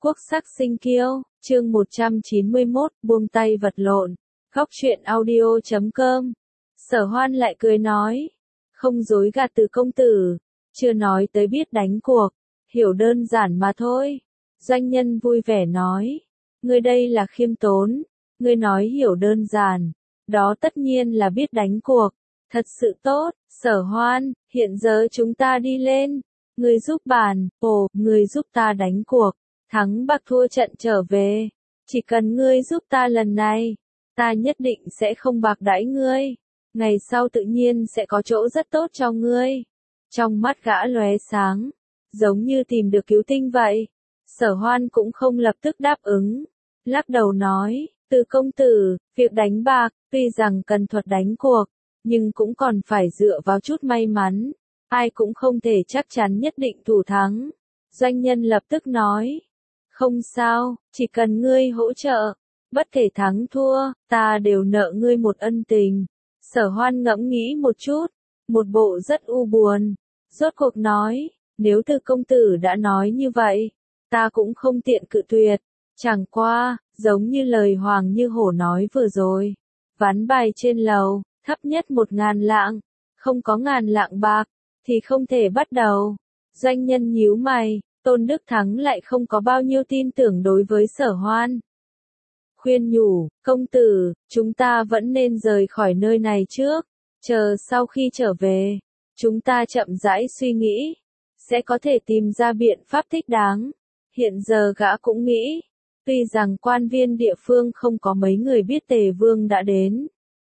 Quốc sắc sinh kiêu, chương 191, buông tay vật lộn. Góc truyện audio.com. Sở Hoan lại cười nói, không dối gạt Từ công tử, chưa nói tới biết đánh cuộc, hiểu đơn giản mà thôi. Doanh nhân vui vẻ nói, ngươi đây là khiêm tốn, ngươi nói hiểu đơn giản, đó tất nhiên là biết đánh cuộc, thật sự tốt. Sở Hoan, hiện giờ chúng ta đi lên, ngươi giúp bàn, ngươi giúp ta đánh cuộc, thắng bạc thua trận trở về, chỉ cần ngươi giúp ta lần này, ta nhất định sẽ không bạc đãi ngươi, ngày sau tự nhiên sẽ có chỗ rất tốt cho ngươi. Trong mắt gã lóe sáng, giống như tìm được cứu tinh vậy. Sở Hoan cũng không lập tức đáp ứng, lắc đầu nói, Từ công tử, việc đánh bạc, tuy rằng cần thuật đánh cuộc, nhưng cũng còn phải dựa vào chút may mắn, ai cũng không thể chắc chắn nhất định thủ thắng. Doanh nhân lập tức nói, không sao, chỉ cần ngươi hỗ trợ, bất kể thắng thua, ta đều nợ ngươi một ân tình. Sở Hoan ngẫm nghĩ một chút, một bộ rất u buồn, rốt cuộc nói, nếu Từ công tử đã nói như vậy, ta cũng không tiện cự tuyệt, chẳng qua, giống như lời Hoàng Như Hổ nói vừa rồi, ván bài trên lầu, thấp nhất 1.000 lạng, không có 1.000 lạng bạc, thì không thể bắt đầu. Doanh nhân nhíu mày, Tôn Đức Thắng lại không có bao nhiêu tin tưởng đối với Sở Hoan. Khuyên nhủ, công tử, chúng ta vẫn nên rời khỏi nơi này trước, chờ sau khi trở về, chúng ta chậm rãi suy nghĩ, sẽ có thể tìm ra biện pháp thích đáng. Hiện giờ gã cũng nghĩ, tuy rằng quan viên địa phương không có mấy người biết Tề Vương đã đến,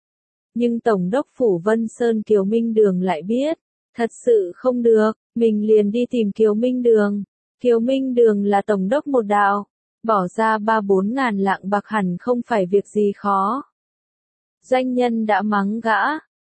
nhưng Tổng đốc Phủ Vân Sơn Kiều Minh Đường lại biết, thật sự không được, mình liền đi tìm Kiều Minh Đường. Kiều Minh Đường là Tổng đốc một đạo, bỏ ra 3-4 ngàn lạng bạc hẳn không phải việc gì khó. Doanh nhân đã mắng gã,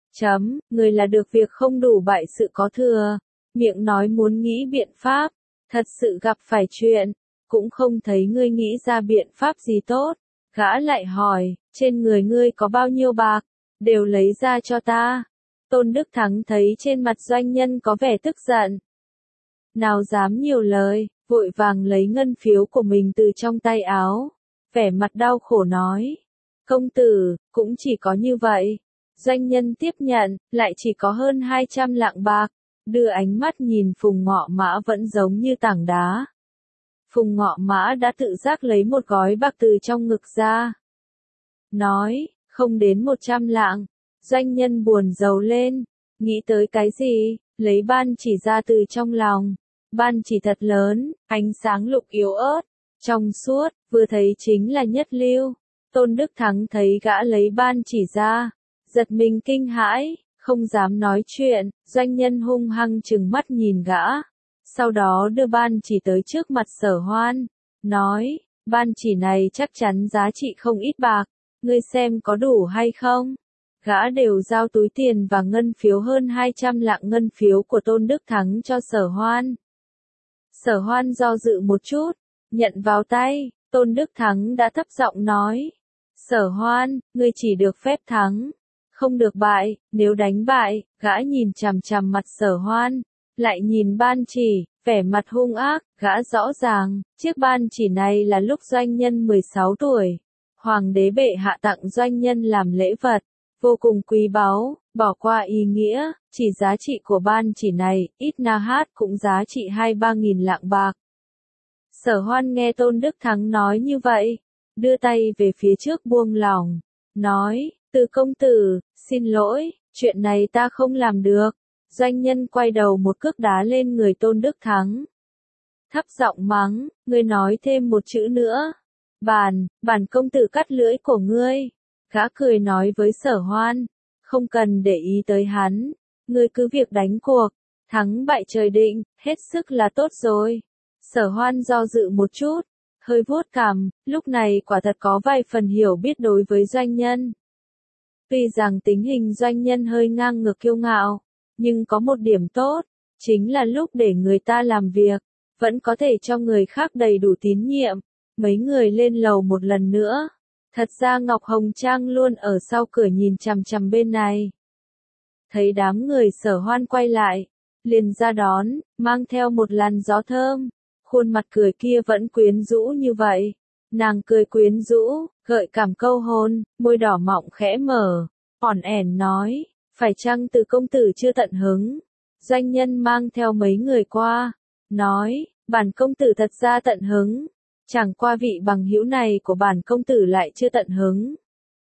người là được việc không đủ bại sự có thừa, miệng nói muốn nghĩ biện pháp, thật sự gặp phải chuyện, cũng không thấy ngươi nghĩ ra biện pháp gì tốt. Gã lại hỏi, trên người ngươi có bao nhiêu bạc, đều lấy ra cho ta. Tôn Đức Thắng thấy trên mặt doanh nhân có vẻ tức giận, nào dám nhiều lời, vội vàng lấy ngân phiếu của mình từ trong tay áo, vẻ mặt đau khổ nói, công tử, cũng chỉ có như vậy. Doanh nhân tiếp nhận, lại chỉ có hơn 200 lạng bạc, đưa ánh mắt nhìn Phùng Ngọ Mã vẫn giống như tảng đá. Phùng Ngọ Mã đã tự giác lấy một gói bạc từ trong ngực ra, nói, không đến 100 lạng. Doanh nhân buồn rầu lên, nghĩ tới cái gì, lấy ban chỉ ra từ trong lòng. Ban chỉ thật lớn, ánh sáng lục yếu ớt, trong suốt, vừa thấy chính là nhất lưu. Tôn Đức Thắng thấy gã lấy ban chỉ ra, giật mình kinh hãi, không dám nói chuyện. Doanh nhân hung hăng trừng mắt nhìn gã, sau đó đưa ban chỉ tới trước mặt Sở Hoan, nói, ban chỉ này chắc chắn giá trị không ít bạc, ngươi xem có đủ hay không. Gã đều giao túi tiền và ngân phiếu hơn 200 lạng ngân phiếu của Tôn Đức Thắng cho Sở Hoan. Sở Hoan do dự một chút, nhận vào tay. Tôn Đức Thắng đã thấp giọng nói, Sở Hoan, ngươi chỉ được phép thắng, không được bại. Nếu đánh bại, gã nhìn chằm chằm mặt Sở Hoan, lại nhìn ban chỉ, vẻ mặt hung ác. Gã rõ ràng, chiếc ban chỉ này là lúc doanh nhân 16 tuổi, Hoàng đế bệ hạ tặng doanh nhân làm lễ vật, vô cùng quý báu, bỏ qua ý nghĩa, chỉ giá trị của ban chỉ này, ít na hát cũng giá trị 2-3 nghìn lạng bạc. Sở Hoan nghe Tôn Đức Thắng nói như vậy, đưa tay về phía trước buông lỏng, nói, Từ công tử, xin lỗi, chuyện này ta không làm được. Doanh nhân quay đầu một cước đá lên người Tôn Đức Thắng, thấp giọng mắng, ngươi nói thêm một chữ nữa, bản công tử cắt lưỡi của ngươi. Gã cười nói với Sở Hoan, không cần để ý tới hắn, ngươi cứ việc đánh cuộc, thắng bại trời định, hết sức là tốt rồi. Sở Hoan do dự một chút, hơi vuốt cằm, lúc này quả thật có vài phần hiểu biết đối với doanh nhân. Tuy rằng tính hình doanh nhân hơi ngang ngược kiêu ngạo, nhưng có một điểm tốt, chính là lúc để người ta làm việc, vẫn có thể cho người khác đầy đủ tín nhiệm. Mấy người lên lầu một lần nữa. Thật ra Ngọc Hồng Trang luôn ở sau cửa nhìn chằm chằm bên này. Thấy đám người Sở Hoan quay lại, liền ra đón, mang theo một làn gió thơm. khuôn mặt cười kia vẫn quyến rũ như vậy. Nàng cười quyến rũ, gợi cảm câu hôn, môi đỏ mọng khẽ mở, ỏn ẻn nói, phải chăng Từ công tử chưa tận hứng? Doanh nhân mang theo mấy người qua, nói, bản công tử thật ra tận hứng, chẳng qua vị bằng hữu này của bản công tử lại chưa tận hứng.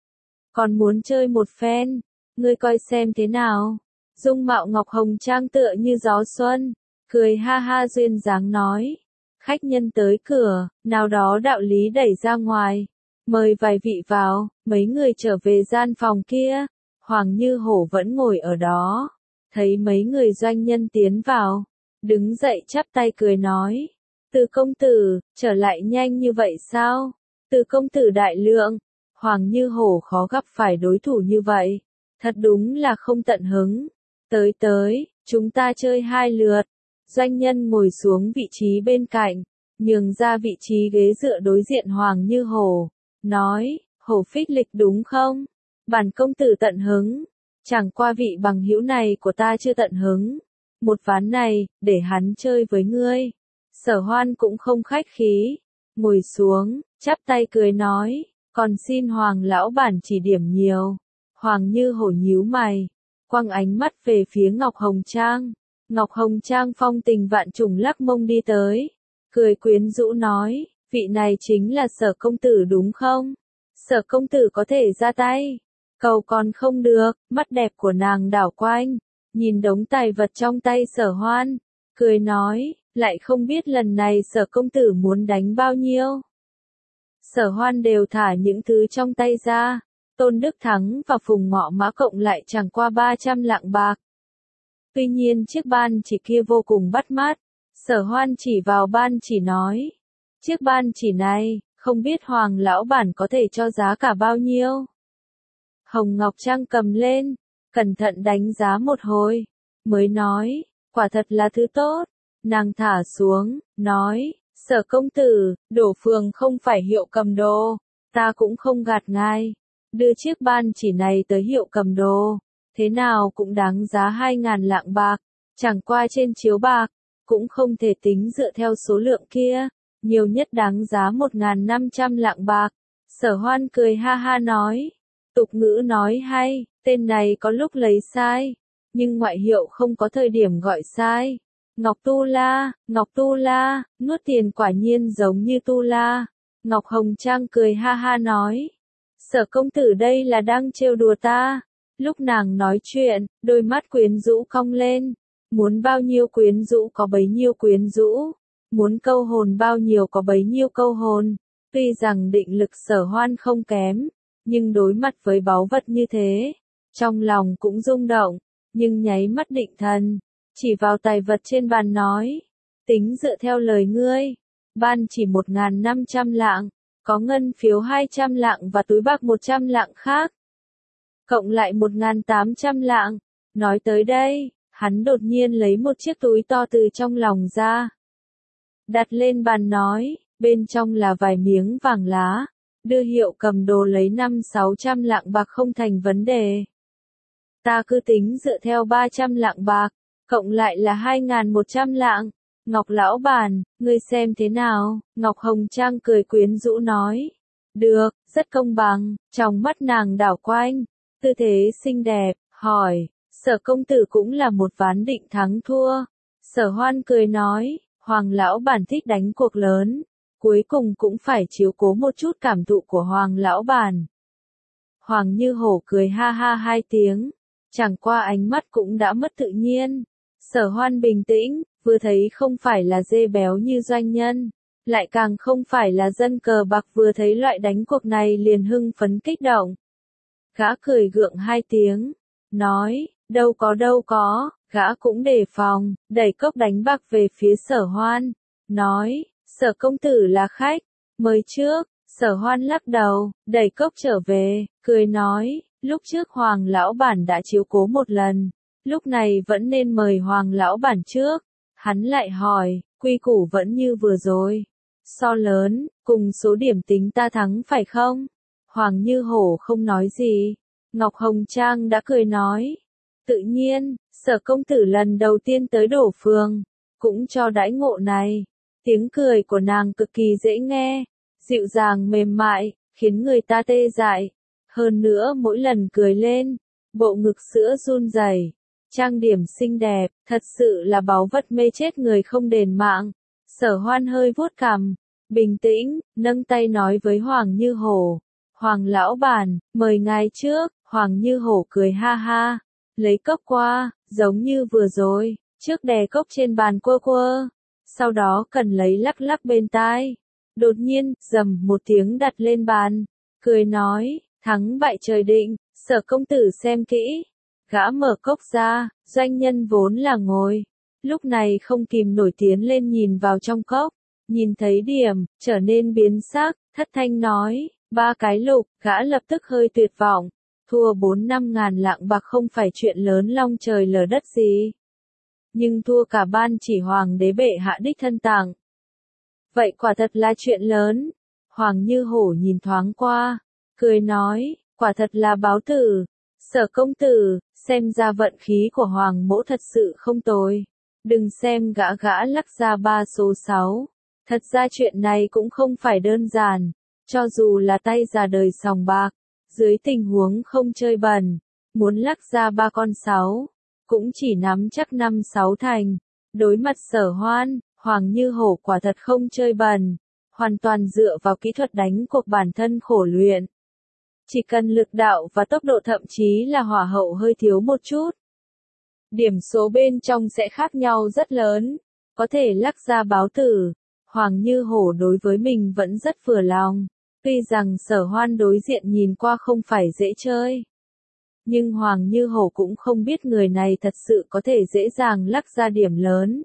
Còn muốn chơi một phen, ngươi coi xem thế nào. Dung mạo Ngọc Hồng Trang tựa như gió xuân, cười ha ha duyên dáng nói. Khách nhân tới cửa, nào đó đạo lý đẩy ra ngoài. Mời vài vị vào, mấy người trở về gian phòng kia. Hoàng Như Hổ vẫn ngồi ở đó. Thấy mấy người doanh nhân tiến vào. Đứng dậy chắp tay cười nói. Từ công tử, trở lại nhanh như vậy sao? Từ công tử đại lượng. Hoàng Như Hổ khó gặp phải đối thủ như vậy. Thật đúng là không tận hứng. Tới, chúng ta chơi 2 lượt. Doanh nhân ngồi xuống vị trí bên cạnh, nhường ra vị trí ghế dựa đối diện Hoàng Như Hổ, nói, Hổ phích lịch đúng không? Bản công tử tận hứng, chẳng qua vị bằng hữu này của ta chưa tận hứng. Một ván này, để hắn chơi với ngươi. Sở Hoan cũng không khách khí, ngồi xuống, chắp tay cười nói, còn xin Hoàng lão bản chỉ điểm nhiều. Hoàng Như Hổ nhíu mày, quăng ánh mắt về phía Ngọc Hồng Trang. Ngọc Hồng Trang phong tình vạn trùng lắc mông đi tới, cười quyến rũ nói, vị này chính là Sở công tử đúng không? Sở công tử có thể ra tay. Cầu còn không được, mắt đẹp của nàng đảo quanh, nhìn đống tài vật trong tay Sở Hoan, cười nói, lại không biết lần này Sở công tử muốn đánh bao nhiêu. Sở Hoan đều thả những thứ trong tay ra, Tôn Đức Thắng và Phùng Ngọ Mã cộng lại chẳng qua 300 lạng bạc. Tuy nhiên chiếc ban chỉ kia vô cùng bắt mắt, Sở Hoan chỉ vào ban chỉ nói, chiếc ban chỉ này, không biết Hoàng lão bản có thể cho giá cả bao nhiêu. Hồng Ngọc Trang cầm lên, cẩn thận đánh giá một hồi, mới nói, quả thật là thứ tốt. Nàng thả xuống, nói, Sở công tử, Đổ Phường không phải hiệu cầm đồ, ta cũng không gạt ngài. Đưa chiếc ban chỉ này tới hiệu cầm đồ, thế nào cũng đáng giá 2.000 lạng bạc, chẳng qua trên chiếu bạc, cũng không thể tính dựa theo số lượng kia, nhiều nhất đáng giá 1.500 lạng bạc. Sở Hoan cười ha ha nói, tục ngữ nói hay, tên này có lúc lấy sai, nhưng ngoại hiệu không có thời điểm gọi sai. Ngọc Tu La, nuốt tiền quả nhiên giống như Tu La. Ngọc Hồng Trang cười ha ha nói, Sở công tử đây là đang trêu đùa ta. Lúc nàng nói chuyện, đôi mắt quyến rũ cong lên, muốn bao nhiêu quyến rũ có bấy nhiêu quyến rũ, muốn câu hồn bao nhiêu có bấy nhiêu câu hồn. Tuy rằng định lực Sở Hoan không kém, nhưng đối mặt với báu vật như thế, trong lòng cũng rung động, nhưng nháy mắt định thần, chỉ vào tài vật trên bàn nói, tính dựa theo lời ngươi, ban chỉ 1.500 lạng, có ngân phiếu 200 lạng và túi bạc 100 lạng khác. Cộng lại 1.800 lạng. Nói tới đây, hắn đột nhiên lấy một chiếc túi to từ trong lòng ra. Đặt lên bàn nói, bên trong là vài miếng vàng lá. Đưa hiệu cầm đồ lấy 500-600 lạng bạc không thành vấn đề. Ta cứ tính dựa theo 300 lạng bạc, cộng lại là 2.100 lạng. Ngọc lão bản, ngươi xem thế nào? Ngọc Hồng Trang cười quyến rũ nói. Được, rất công bằng. Trong mắt nàng đảo quanh, tư thế xinh đẹp, hỏi, Sở công tử cũng là một ván định thắng thua. Sở Hoan cười nói, Hoàng lão bản thích đánh cuộc lớn, cuối cùng cũng phải chiếu cố một chút cảm thụ của Hoàng lão bản. Hoàng Như Hổ cười ha ha 2 tiếng, chẳng qua ánh mắt cũng đã mất tự nhiên. Sở Hoan bình tĩnh, vừa thấy không phải là dê béo như doanh nhân, lại càng không phải là dân cờ bạc, vừa thấy loại đánh cuộc này liền hưng phấn kích động. Gã cười gượng 2 tiếng, nói, đâu có, gã cũng đề phòng, đẩy cốc đánh bạc về phía Sở Hoan, nói, Sở công tử là khách, mời trước. Sở Hoan lắc đầu, đẩy cốc trở về, cười nói, lúc trước Hoàng lão bản đã chiếu cố một lần, lúc này vẫn nên mời Hoàng lão bản trước. Hắn lại hỏi, quy củ vẫn như vừa rồi, so lớn, cùng số điểm tính ta thắng phải không? Hoàng Như Hổ không nói gì. Ngọc Hồng Trang đã cười nói, tự nhiên, Sở công tử lần đầu tiên tới Đổ Phường, cũng cho đãi ngộ này. Tiếng cười của nàng cực kỳ dễ nghe, dịu dàng mềm mại, khiến người ta tê dại. Hơn nữa mỗi lần cười lên, bộ ngực sữa run rẩy, trang điểm xinh đẹp, thật sự là báu vật mê chết người không đền mạng. Sở Hoan hơi vuốt cằm, bình tĩnh, nâng tay nói với Hoàng Như Hổ. Hoàng lão bản, mời ngài trước. Hoàng Như Hổ cười ha ha, lấy cốc qua, giống như vừa rồi, trước đè cốc trên bàn quơ quơ, sau đó cần lấy lắc lắc bên tai. Đột nhiên, rầm một tiếng đặt lên bàn, cười nói, thắng bại trời định, Sở công tử xem kỹ. Gã mở cốc ra, doanh nhân vốn là ngồi, lúc này không kìm nổi tiến lên nhìn vào trong cốc, nhìn thấy điểm, trở nên biến sắc, thất thanh nói, 3 cái lục, gã lập tức hơi tuyệt vọng. Thua 4-5 ngàn lạng bạc không phải chuyện lớn long trời lở đất gì. Nhưng thua cả ban chỉ hoàng đế bệ hạ đích thân tặng. Vậy quả thật là chuyện lớn. Hoàng Như Hổ nhìn thoáng qua, cười nói, quả thật là báo tử. Sở công tử, xem ra vận khí của hoàng mỗ thật sự không tồi. Đừng xem gã lắc ra 3 số 6. Thật ra chuyện này cũng không phải đơn giản. Cho dù là tay già đời sòng bạc, dưới tình huống không chơi bẩn, muốn lắc ra 3 con 6, cũng chỉ nắm chắc 5-6 thành. Đối mặt Sở Hoan, Hoàng Như Hổ quả thật không chơi bẩn, hoàn toàn dựa vào kỹ thuật đánh cuộc bản thân khổ luyện. Chỉ cần lực đạo và tốc độ thậm chí là hỏa hậu hơi thiếu một chút, điểm số bên trong sẽ khác nhau rất lớn, có thể lắc ra báo tử. Hoàng Như Hổ đối với mình vẫn rất vừa lòng. Tuy rằng Sở Hoan đối diện nhìn qua không phải dễ chơi, nhưng Hoàng Như Hổ cũng không biết người này thật sự có thể dễ dàng lắc ra điểm lớn.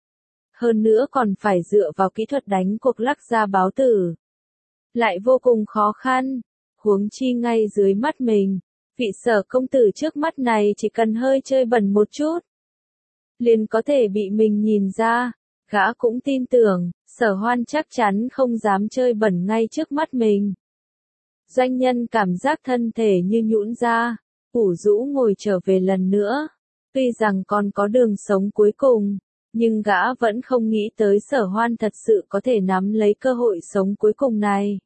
Hơn nữa còn phải dựa vào kỹ thuật đánh cuộc lắc ra báo tử. Lại vô cùng khó khăn, huống chi ngay dưới mắt mình, vị Sở công tử trước mắt này chỉ cần hơi chơi bẩn một chút, liền có thể bị mình nhìn ra. Gã cũng tin tưởng, Sở Hoan chắc chắn không dám chơi bẩn ngay trước mắt mình. Doanh nhân cảm giác thân thể như nhũn ra, ủ rũ ngồi trở về lần nữa. Tuy rằng còn có đường sống cuối cùng, nhưng gã vẫn không nghĩ tới Sở Hoan thật sự có thể nắm lấy cơ hội sống cuối cùng này.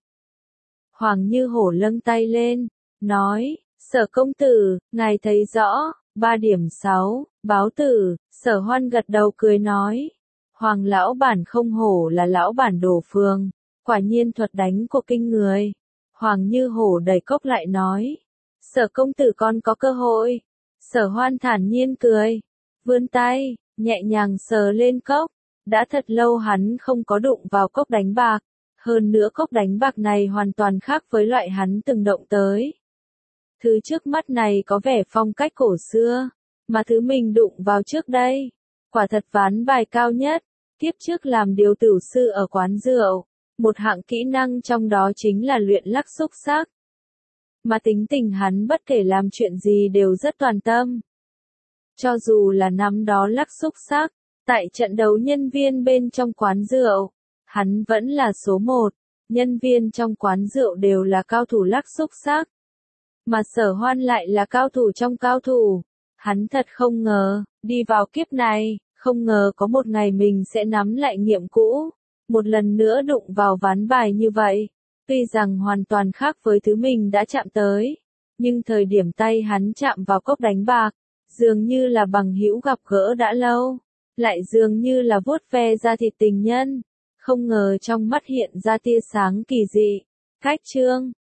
Hoàng Như Hổ nâng tay lên, nói, Sở công tử, ngài thấy rõ, 3 điểm 6, báo tử. Sở Hoan gật đầu cười nói, Hoàng lão bản không hổ là lão bản Đổ Phương, quả nhiên thuật đánh của kinh người. Hoàng Như Hổ đẩy cốc lại nói, Sở công tử con có cơ hội. Sở Hoan thản nhiên cười, vươn tay, nhẹ nhàng sờ lên cốc. Đã thật lâu hắn không có đụng vào cốc đánh bạc, hơn nữa cốc đánh bạc này hoàn toàn khác với loại hắn từng động tới. Thứ trước mắt này có vẻ phong cách cổ xưa, mà thứ mình đụng vào trước đây, quả thật ván bài cao nhất. Tiếp trước làm điều tửu sư ở quán rượu, một hạng kỹ năng trong đó chính là luyện lắc xúc xắc. Mà tính tình hắn bất kể làm chuyện gì đều rất toàn tâm. Cho dù là năm đó lắc xúc xắc, tại trận đấu nhân viên bên trong quán rượu, hắn vẫn là số 1, nhân viên trong quán rượu đều là cao thủ lắc xúc xắc. Mà Sở Hoan lại là cao thủ trong cao thủ. Hắn thật không ngờ, đi vào kiếp này, không ngờ có một ngày mình sẽ nắm lại nghiệm cũ, một lần nữa đụng vào ván bài như vậy. Tuy rằng hoàn toàn khác với thứ mình đã chạm tới, nhưng thời điểm tay hắn chạm vào cốc đánh bạc, dường như là bằng hữu gặp gỡ đã lâu, lại dường như là vuốt ve da thịt tình nhân. Không ngờ trong mắt hiện ra tia sáng kỳ dị. Cách chương